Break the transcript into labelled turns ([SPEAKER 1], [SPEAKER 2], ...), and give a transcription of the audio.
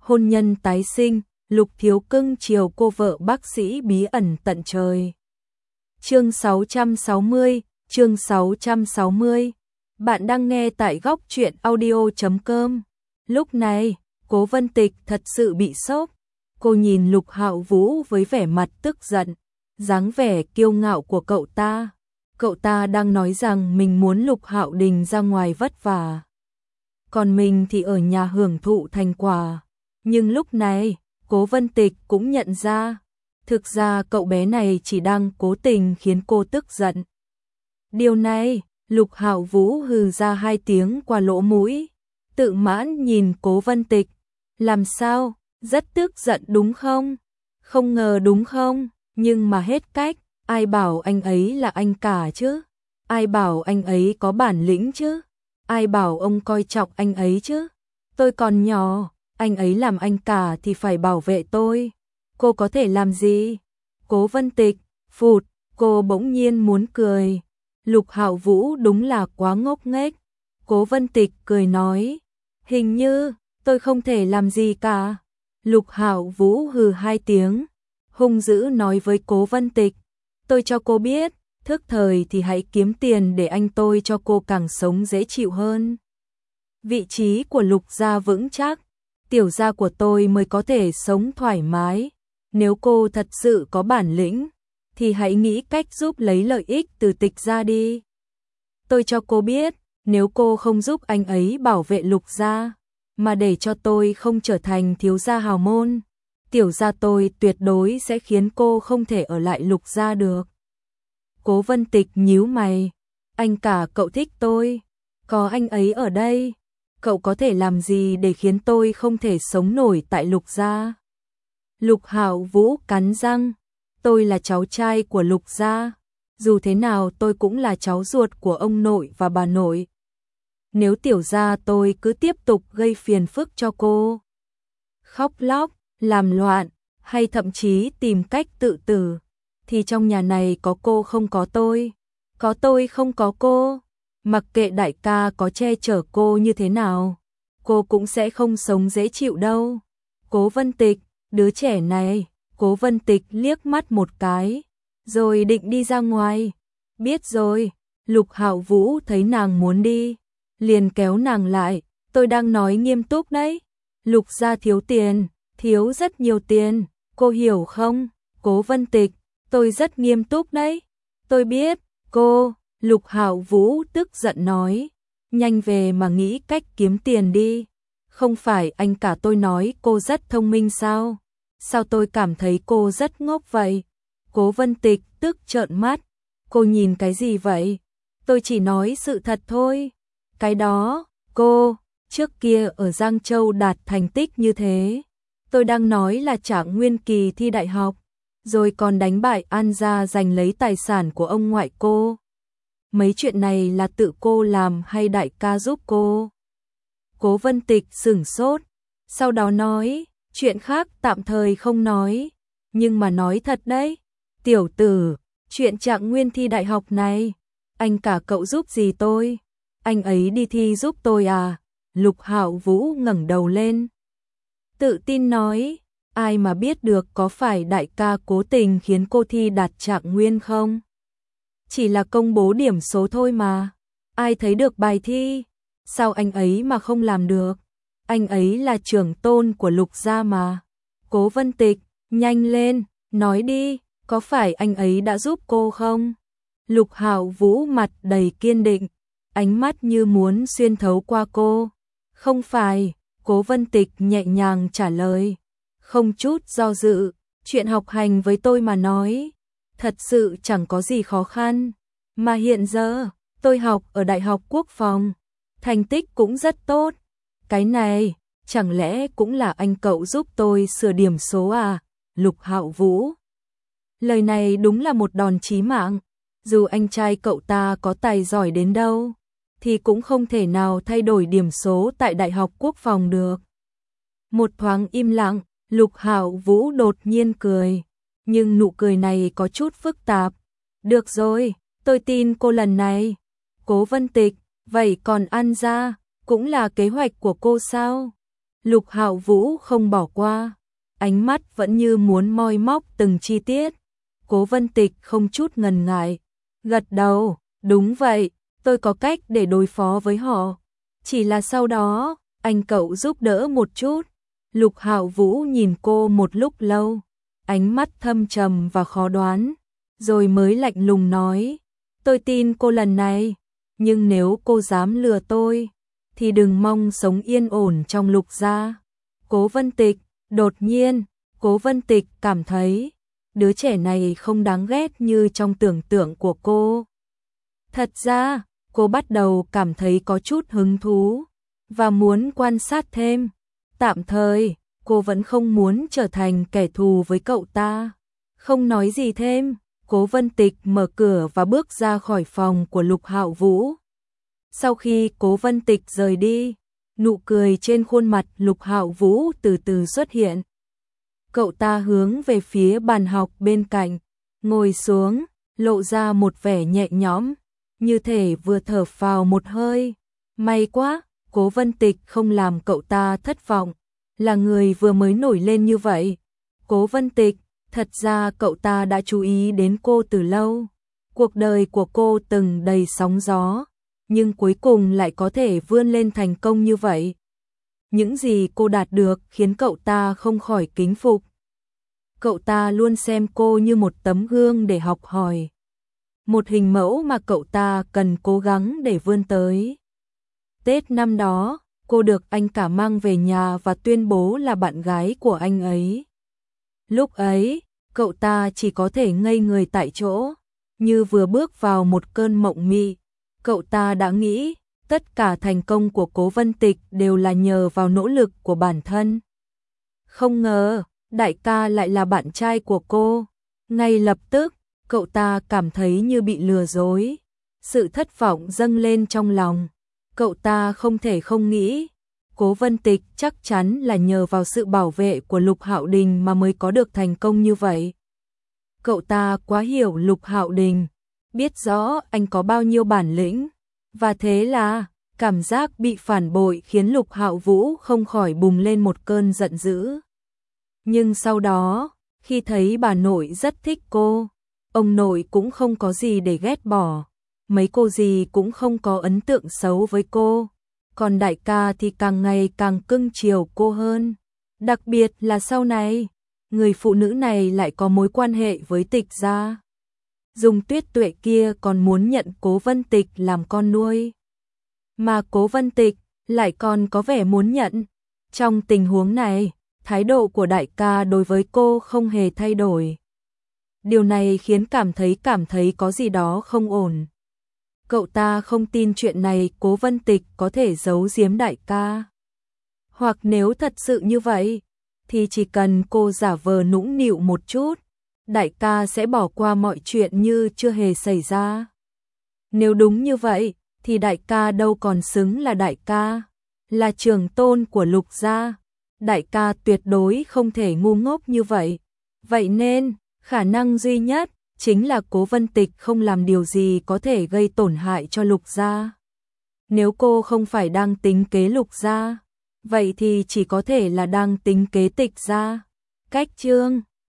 [SPEAKER 1] hôn nhân tái sinh, Lục Thiếu cưng chiều cô vợ bác sĩ bí ẩn tận trời. Chương 660. Bạn đang nghe tại góc truyện audio.com. Lúc này, Cố Vân Tịch thật sự bị sốc. Cô nhìn Lục Hạo Vũ với vẻ mặt tức giận, dáng vẻ kiêu ngạo của cậu ta. Cậu ta đang nói rằng mình muốn Lục Hạo Đình ra ngoài vất vả, còn mình thì ở nhà hưởng thụ thành quả. Nhưng lúc này, Cố Vân Tịch cũng nhận ra, thực ra cậu bé này chỉ đang cố tình khiến cô tức giận. Điều này, Lục Hạo Vũ hừ ra 2 tiếng qua lỗ mũi, tự mãn nhìn Cố Vân Tịch. Làm sao, rất tức giận đúng không? Không ngờ đúng không? Nhưng mà hết cách, ai bảo anh ấy là anh cả chứ? Ai bảo anh ấy có bản lĩnh chứ? Ai bảo ông coi trọng anh ấy chứ? Tôi còn nhỏ, anh ấy làm anh cả thì phải bảo vệ tôi. Cô có thể làm gì? Cố Vân Tịch, phụt, cô bỗng nhiên muốn cười. Lục Hạo Vũ đúng là quá ngốc nghếch. Cố Vân Tịch cười nói, hình như tôi không thể làm gì cả. Lục Hạo Vũ hừ 2 tiếng, hung dữ nói với Cố Vân Tịch, tôi cho cô biết, thức thời thì hãy kiếm tiền để anh tôi cho cô càng sống dễ chịu hơn. Vị trí của Lục gia vững chắc, tiểu gia của tôi mới có thể sống thoải mái. Nếu cô thật sự có bản lĩnh, thì hãy nghĩ cách giúp lấy lợi ích từ Tịch gia đi. Tôi cho cô biết, nếu cô không giúp anh ấy bảo vệ Lục gia, mà để cho tôi không trở thành thiếu gia hào môn, tiểu gia tôi tuyệt đối sẽ khiến cô không thể ở lại Lục gia được. Cố Vân Tịch nhíu mày, anh cả cậu thích tôi, có anh ấy ở đây, cậu có thể làm gì để khiến tôi không thể sống nổi tại Lục gia? Lục Hạo Vũ cắn răng, tôi là cháu trai của Lục gia, dù thế nào tôi cũng là cháu ruột của ông nội và bà nội. Nếu tiểu gia tôi cứ tiếp tục gây phiền phức cho cô, khóc lóc, làm loạn, hay thậm chí tìm cách tự tử, thì trong nhà này có cô không có tôi không có cô, mặc kệ đại ca có che chở cô như thế nào, cô cũng sẽ không sống dễ chịu đâu. Cố Vân Tịch, đứa trẻ này, Cố Vân Tịch liếc mắt một cái, rồi định đi ra ngoài. Biết rồi, Lục Hạo Vũ thấy nàng muốn đi, liền kéo nàng lại, tôi đang nói nghiêm túc đấy. Lục gia thiếu tiền, thiếu rất nhiều tiền, cô hiểu không? Cố Vân Tịch, tôi rất nghiêm túc đấy. Tôi biết, cô, Lục Hạo Vũ tức giận nói, nhanh về mà nghĩ cách kiếm tiền đi. Không phải anh cả tôi nói cô rất thông minh sao? Sao tôi cảm thấy cô rất ngốc vậy? Cố Vân Tịch tức trợn mắt, cô nhìn cái gì vậy? Tôi chỉ nói sự thật thôi. Cái đó, cô, trước kia ở Giang Châu đạt thành tích như thế. Tôi đang nói là Trạng Nguyên kỳ thi đại học, rồi còn đánh bại An gia giành lấy tài sản của ông ngoại cô. Mấy chuyện này là tự cô làm hay đại ca giúp cô? Cố Vân Tịch sửng sốt, sau đó nói, chuyện khác tạm thời không nói, nhưng mà nói thật đấy. Tiểu tử, chuyện Trạng Nguyên thi đại học này, anh cả cậu giúp gì tôi? Anh ấy đi thi giúp tôi à? Lục Hạo Vũ ngẩng đầu lên, tự tin nói, ai mà biết được có phải đại ca cố tình khiến cô thi đạt Trạng Nguyên không? Chỉ là công bố điểm số thôi mà, ai thấy được bài thi, sao anh ấy mà không làm được? Anh ấy là trưởng tôn của Lục gia mà. Cố Vân Tịch, nhanh lên, nói đi, có phải anh ấy đã giúp cô không? Lục Hạo Vũ mặt đầy kiên định, ánh mắt như muốn xuyên thấu qua cô. Không phải, Cố Vân Tịch nhẹ nhàng trả lời, không chút do dự, chuyện học hành với tôi mà nói, thật sự chẳng có gì khó khăn, mà hiện giờ, tôi học ở Đại học Quốc phòng, thành tích cũng rất tốt. Cái này, chẳng lẽ cũng là anh cậu giúp tôi sửa điểm số à? Lục Hạo Vũ. Lời này đúng là một đòn chí mạng, dù anh trai cậu ta có tài giỏi đến đâu, thì cũng không thể nào thay đổi điểm số tại Đại học Quốc phòng được. Một thoáng im lặng, Lục Hạo Vũ đột nhiên cười, nhưng nụ cười này có chút phức tạp. Được rồi, tôi tin cô lần này. Cố Vân Tịch, vậy còn An gia, cũng là kế hoạch của cô sao? Lục Hạo Vũ không bỏ qua, ánh mắt vẫn như muốn moi móc từng chi tiết. Cố Vân Tịch không chút ngần ngại, gật đầu, đúng vậy, tôi có cách để đối phó với họ. Chỉ là sau đó, anh cậu giúp đỡ một chút. Lục Hạo Vũ nhìn cô một lúc lâu, ánh mắt thâm trầm và khó đoán, rồi mới lạnh lùng nói, tôi tin cô lần này, nhưng nếu cô dám lừa tôi, thì đừng mong sống yên ổn trong Lục gia. Cố Vân Tịch, đột nhiên, Cố Vân Tịch cảm thấy, đứa trẻ này không đáng ghét như trong tưởng tượng của cô. Thật ra, cô bắt đầu cảm thấy có chút hứng thú, và muốn quan sát thêm. Tạm thời, cô vẫn không muốn trở thành kẻ thù với cậu ta. Không nói gì thêm, Cố Vân Tịch mở cửa và bước ra khỏi phòng của Lục Hạo Vũ. Sau khi Cố Vân Tịch rời đi, nụ cười trên khuôn mặt Lục Hạo Vũ từ từ xuất hiện. Cậu ta hướng về phía bàn học bên cạnh, ngồi xuống, lộ ra một vẻ nhẹ nhõm, như thể vừa thở phào một hơi. May quá, Cố Vân Tịch không làm cậu ta thất vọng, là người vừa mới nổi lên như vậy. Cố Vân Tịch, thật ra cậu ta đã chú ý đến cô từ lâu. Cuộc đời của cô từng đầy sóng gió, nhưng cuối cùng lại có thể vươn lên thành công như vậy. Những gì cô đạt được khiến cậu ta không khỏi kính phục. Cậu ta luôn xem cô như một tấm gương để học hỏi, một hình mẫu mà cậu ta cần cố gắng để vươn tới. Tết năm đó, cô được anh cả mang về nhà và tuyên bố là bạn gái của anh ấy. Lúc ấy, cậu ta chỉ có thể ngây người tại chỗ, như vừa bước vào một cơn mộng mị. Cậu ta đã nghĩ, tất cả thành công của Cố Vân Tịch đều là nhờ vào nỗ lực của bản thân. Không ngờ, đại ca lại là bạn trai của cô. Ngay lập tức, cậu ta cảm thấy như bị lừa dối. Sự thất vọng dâng lên trong lòng. Cậu ta không thể không nghĩ, Cố Vân Tịch chắc chắn là nhờ vào sự bảo vệ của Lục Hạo Đình mà mới có được thành công như vậy. Cậu ta quá hiểu Lục Hạo Đình, biết rõ anh có bao nhiêu bản lĩnh, và thế là cảm giác bị phản bội khiến Lục Hạo Vũ không khỏi bùng lên một cơn giận dữ. Nhưng sau đó, khi thấy bà nội rất thích cô, ông nội cũng không có gì để ghét bỏ, mấy cô dì cũng không có ấn tượng xấu với cô, còn đại ca thì càng ngày càng cưng chiều cô hơn. Đặc biệt là sau này, người phụ nữ này lại có mối quan hệ với Tịch gia. Dung Tuyết Tuệ kia còn muốn nhận Cố Vân Tịch làm con nuôi, mà Cố Vân Tịch lại còn có vẻ muốn nhận. Trong tình huống này, thái độ của đại ca đối với cô không hề thay đổi. Điều này khiến cảm thấy có gì đó không ổn. Cậu ta không tin chuyện này Cố Vân Tịch có thể giấu giếm đại ca. Hoặc nếu thật sự như vậy, thì chỉ cần cô giả vờ nũng nịu một chút, đại ca sẽ bỏ qua mọi chuyện như chưa hề xảy ra. Nếu đúng như vậy, thì đại ca đâu còn xứng là đại ca, là trưởng tôn của Lục gia. Đại ca tuyệt đối không thể ngu ngốc như vậy. Vậy nên, khả năng duy nhất chính là Cố Vân Tịch không làm điều gì có thể gây tổn hại cho Lục gia. Nếu cô không phải đang tính kế Lục gia, vậy thì chỉ có thể là đang tính kế Tịch gia. Cách chương